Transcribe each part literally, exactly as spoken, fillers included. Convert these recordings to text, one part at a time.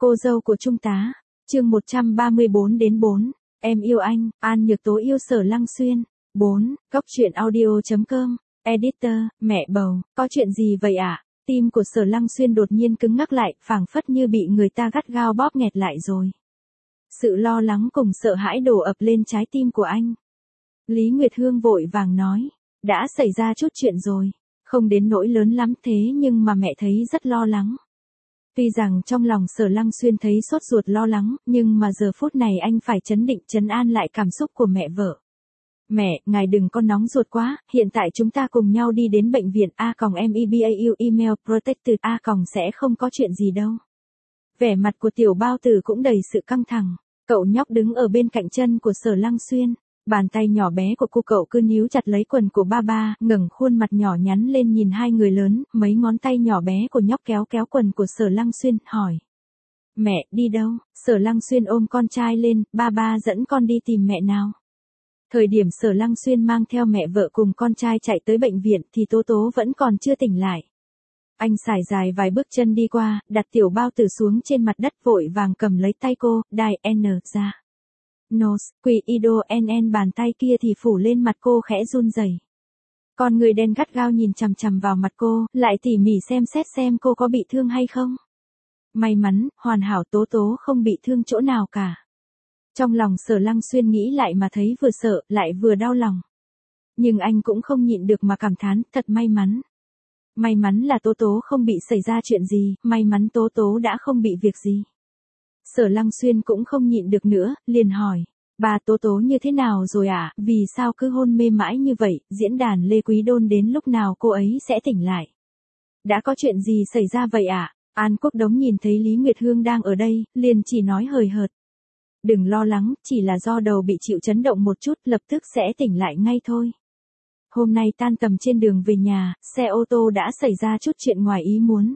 Cô dâu của Trung tá, chương một trăm ba mươi bốn đến bốn, em yêu anh, An Nhược Tố yêu Sở Lăng Xuyên. bốn, Góc truyện audio chấm com, editor, mẹ bầu, có chuyện gì vậy ạ? À? Tim của Sở Lăng Xuyên đột nhiên cứng ngắc lại, phảng phất như bị người ta gắt gao bóp nghẹt lại rồi. Sự lo lắng cùng sợ hãi đổ ập lên trái tim của anh. Lý Nguyệt Hương vội vàng nói, đã xảy ra chút chuyện rồi, không đến nỗi lớn lắm thế nhưng mà mẹ thấy rất lo lắng. Tuy rằng trong lòng Sở Lăng Xuyên thấy sốt ruột lo lắng, nhưng mà giờ phút này anh phải trấn định trấn an lại cảm xúc của mẹ vợ. Mẹ, ngài đừng có nóng ruột quá, hiện tại chúng ta cùng nhau đi đến bệnh viện A còng mebau email protected A còng sẽ không có chuyện gì đâu. Vẻ mặt của tiểu bao tử cũng đầy sự căng thẳng, cậu nhóc đứng ở bên cạnh chân của Sở Lăng Xuyên. Bàn tay nhỏ bé của cô cậu cứ níu chặt lấy quần của ba ba, ngẩng khuôn mặt nhỏ nhắn lên nhìn hai người lớn, mấy ngón tay nhỏ bé của nhóc kéo kéo quần của Sở Lăng Xuyên, hỏi. Mẹ, đi đâu? Sở Lăng Xuyên ôm con trai lên, ba ba dẫn con đi tìm mẹ nào. Thời điểm Sở Lăng Xuyên mang theo mẹ vợ cùng con trai chạy tới bệnh viện thì Tố Tố vẫn còn chưa tỉnh lại. Anh xài dài vài bước chân đi qua, đặt tiểu bao tử xuống trên mặt đất vội vàng cầm lấy tay cô, đài N ra. Nose, quỳ ido nn bàn tay kia thì phủ lên mặt cô khẽ run rẩy. Con người đen gắt gao nhìn chằm chằm vào mặt cô, lại tỉ mỉ xem xét xem cô có bị thương hay không. May mắn, hoàn hảo, Tố Tố không bị thương chỗ nào cả. Trong lòng Sở Lăng Xuyên nghĩ lại mà thấy vừa sợ, lại vừa đau lòng. Nhưng anh cũng không nhịn được mà cảm thán, thật may mắn. May mắn là Tố Tố không bị xảy ra chuyện gì, may mắn Tố Tố đã không bị việc gì. Sở Lăng Xuyên cũng không nhịn được nữa, liền hỏi, bà Tố Tố như thế nào rồi ạ, à? Vì sao cứ hôn mê mãi như vậy, diễn đàn Lê Quý Đôn đến lúc nào cô ấy sẽ tỉnh lại? Đã có chuyện gì xảy ra vậy ạ? À? An Quốc Đống nhìn thấy Lý Nguyệt Hương đang ở đây, liền chỉ nói hời hợt. Đừng lo lắng, chỉ là do đầu bị chịu chấn động một chút, lập tức sẽ tỉnh lại ngay thôi. Hôm nay tan tầm trên đường về nhà, xe ô tô đã xảy ra chút chuyện ngoài ý muốn.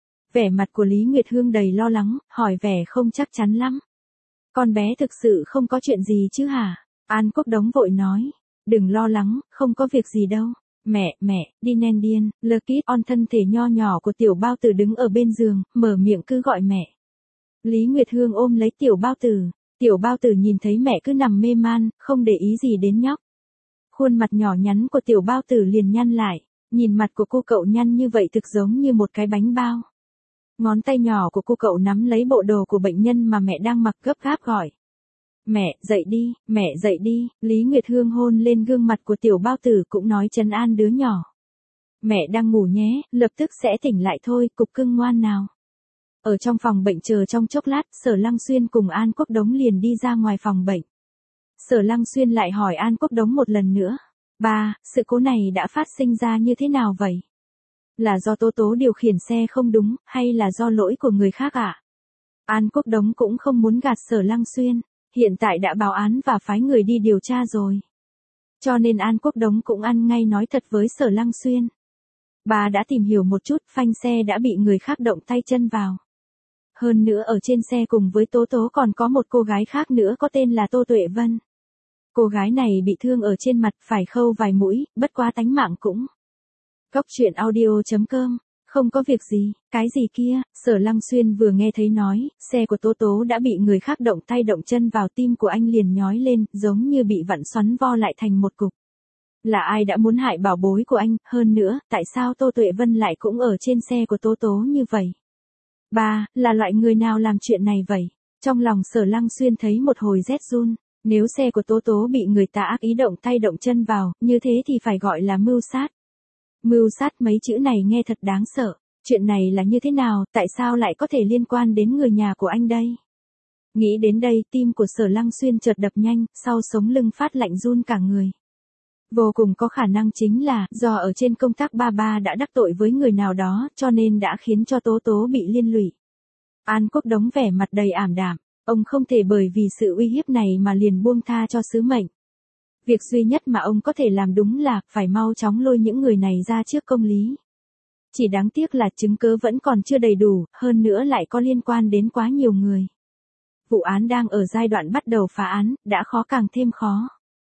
Vẻ mặt của Lý Nguyệt Hương đầy lo lắng, hỏi vẻ không chắc chắn lắm. Con bé thực sự không có chuyện gì chứ hả? An Quốc Đống vội nói. Đừng lo lắng, không có việc gì đâu. Mẹ, mẹ, đi nen điên, lơ kít on thân thể nho nhỏ của tiểu bao tử đứng ở bên giường, mở miệng cứ gọi mẹ. Lý Nguyệt Hương ôm lấy tiểu bao tử. Tiểu bao tử nhìn thấy mẹ cứ nằm mê man, không để ý gì đến nhóc. Khuôn mặt nhỏ nhắn của tiểu bao tử liền nhăn lại, nhìn mặt của cô cậu nhăn như vậy thực giống như một cái bánh bao. Ngón tay nhỏ của cô cậu nắm lấy bộ đồ của bệnh nhân mà mẹ đang mặc gấp gáp gọi. Mẹ, dậy đi, mẹ dậy đi, Lý Nguyệt Hương hôn lên gương mặt của tiểu bao tử cũng nói trấn an đứa nhỏ. Mẹ đang ngủ nhé, lập tức sẽ tỉnh lại thôi, cục cưng ngoan nào. Ở trong phòng bệnh chờ trong chốc lát, Sở Lăng Xuyên cùng An Quốc Đống liền đi ra ngoài phòng bệnh. Sở Lăng Xuyên lại hỏi An Quốc Đống một lần nữa. Ba, sự cố này đã phát sinh ra như thế nào vậy? Là do Tố Tố điều khiển xe không đúng, hay là do lỗi của người khác ạ? À? An Quốc Đống cũng không muốn gạt Sở Lăng Xuyên, hiện tại đã báo án và phái người đi điều tra rồi. Cho nên An Quốc Đống cũng ăn ngay nói thật với Sở Lăng Xuyên. Bà đã tìm hiểu một chút, phanh xe đã bị người khác động tay chân vào. Hơn nữa ở trên xe cùng với Tố Tố còn có một cô gái khác nữa có tên là Tô Tuệ Vân. Cô gái này bị thương ở trên mặt, phải khâu vài mũi, bất quá tánh mạng cũng. Góc truyện audio chấm com, không có việc gì, cái gì kia, Sở Lăng Xuyên vừa nghe thấy nói, xe của Tố Tố đã bị người khác động tay động chân vào, tim của anh liền nhói lên, giống như bị vặn xoắn vo lại thành một cục. Là ai đã muốn hại bảo bối của anh, hơn nữa, tại sao Tô Tuệ Vân lại cũng ở trên xe của Tố Tố như vậy? Ba, là loại người nào làm chuyện này vậy? Trong lòng Sở Lăng Xuyên thấy một hồi rét run, nếu xe của Tố Tố bị người ta ác ý động tay động chân vào, như thế thì phải gọi là mưu sát. Mưu sát mấy chữ này nghe thật đáng sợ, chuyện này là như thế nào, tại sao lại có thể liên quan đến người nhà của anh đây? Nghĩ đến đây, tim của Sở Lăng Xuyên chợt đập nhanh, sau sống lưng phát lạnh run cả người. Vô cùng có khả năng chính là, do ở trên công tác ba ba đã đắc tội với người nào đó, cho nên đã khiến cho Tố Tố bị liên lụy. An Quốc Đống vẻ mặt đầy ảm đạm, ông không thể bởi vì sự uy hiếp này mà liền buông tha cho sứ mệnh. Việc duy nhất mà ông có thể làm đúng là, phải mau chóng lôi những người này ra trước công lý. Chỉ đáng tiếc là chứng cứ vẫn còn chưa đầy đủ, hơn nữa lại có liên quan đến quá nhiều người. Vụ án đang ở giai đoạn bắt đầu phá án, đã khó càng thêm khó.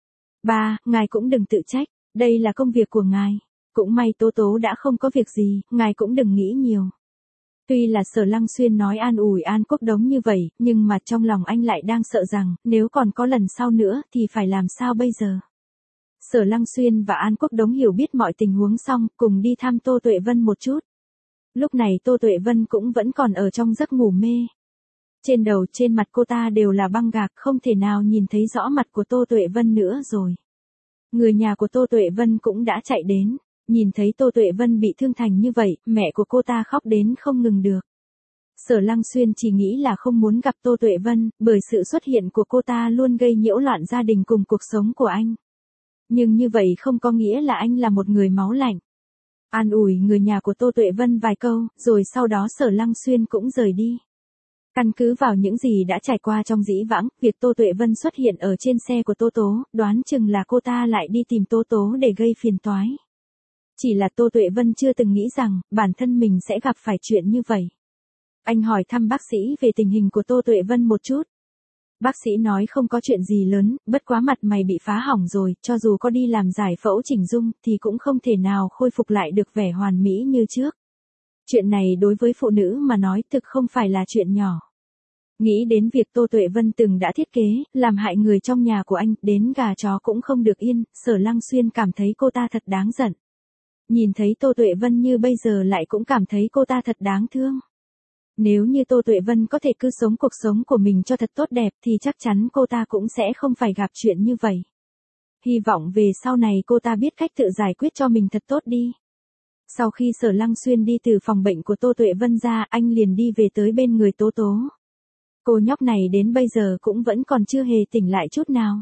Ba, ngài cũng đừng tự trách, đây là công việc của ngài. Cũng may Tố Tố đã không có việc gì, ngài cũng đừng nghĩ nhiều. Tuy là Sở Lăng Xuyên nói an ủi An Quốc Đống như vậy, nhưng mà trong lòng anh lại đang sợ rằng, nếu còn có lần sau nữa thì phải làm sao bây giờ. Sở Lăng Xuyên và An Quốc Đống hiểu biết mọi tình huống xong, cùng đi thăm Tô Tuệ Vân một chút. Lúc này Tô Tuệ Vân cũng vẫn còn ở trong giấc ngủ mê. Trên đầu trên mặt cô ta đều là băng gạc, không thể nào nhìn thấy rõ mặt của Tô Tuệ Vân nữa rồi. Người nhà của Tô Tuệ Vân cũng đã chạy đến. Nhìn thấy Tô Tuệ Vân bị thương thành như vậy, mẹ của cô ta khóc đến không ngừng được. Sở Lăng Xuyên chỉ nghĩ là không muốn gặp Tô Tuệ Vân, bởi sự xuất hiện của cô ta luôn gây nhiễu loạn gia đình cùng cuộc sống của anh. Nhưng như vậy không có nghĩa là anh là một người máu lạnh. An ủi người nhà của Tô Tuệ Vân vài câu, rồi sau đó Sở Lăng Xuyên cũng rời đi. Căn cứ vào những gì đã trải qua trong dĩ vãng, việc Tô Tuệ Vân xuất hiện ở trên xe của Tô Tố, đoán chừng là cô ta lại đi tìm Tô Tố để gây phiền toái. Chỉ là Tô Tuệ Vân chưa từng nghĩ rằng, bản thân mình sẽ gặp phải chuyện như vậy. Anh hỏi thăm bác sĩ về tình hình của Tô Tuệ Vân một chút. Bác sĩ nói không có chuyện gì lớn, bất quá mặt mày bị phá hỏng rồi, cho dù có đi làm giải phẫu chỉnh dung, thì cũng không thể nào khôi phục lại được vẻ hoàn mỹ như trước. Chuyện này đối với phụ nữ mà nói thực không phải là chuyện nhỏ. Nghĩ đến việc Tô Tuệ Vân từng đã thiết kế, làm hại người trong nhà của anh, đến gà chó cũng không được yên, Sở Lăng Xuyên cảm thấy cô ta thật đáng giận. Nhìn thấy Tô Tuệ Vân như bây giờ lại cũng cảm thấy cô ta thật đáng thương. Nếu như Tô Tuệ Vân có thể cứ sống cuộc sống của mình cho thật tốt đẹp thì chắc chắn cô ta cũng sẽ không phải gặp chuyện như vậy. Hy vọng về sau này cô ta biết cách tự giải quyết cho mình thật tốt đi. Sau khi Sở Lăng Xuyên đi từ phòng bệnh của Tô Tuệ Vân ra, anh liền đi về tới bên người Tố Tố. Cô nhóc này đến bây giờ cũng vẫn còn chưa hề tỉnh lại chút nào.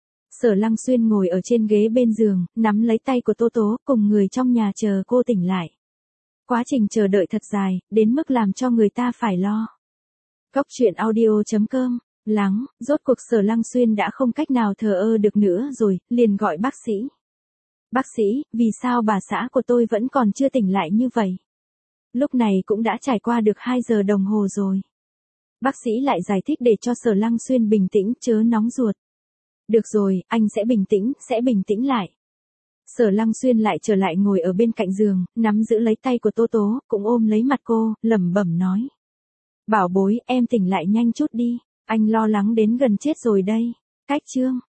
Sở Lăng Xuyên ngồi ở trên ghế bên giường, nắm lấy tay của Tố Tố, cùng người trong nhà chờ cô tỉnh lại. Quá trình chờ đợi thật dài, đến mức làm cho người ta phải lo. Cốc truyện audio chấm com, lắng, rốt cuộc Sở Lăng Xuyên đã không cách nào thờ ơ được nữa rồi, liền gọi bác sĩ. Bác sĩ, vì sao bà xã của tôi vẫn còn chưa tỉnh lại như vậy? Lúc này cũng đã trải qua được hai giờ đồng hồ rồi. Bác sĩ lại giải thích để cho Sở Lăng Xuyên bình tĩnh, chớ nóng ruột. Được rồi, anh sẽ bình tĩnh, sẽ bình tĩnh lại. Sở Lăng Xuyên lại trở lại ngồi ở bên cạnh giường, nắm giữ lấy tay của Tố Tố, cũng ôm lấy mặt cô, lẩm bẩm nói. Bảo bối, em tỉnh lại nhanh chút đi, anh lo lắng đến gần chết rồi đây. Cách chương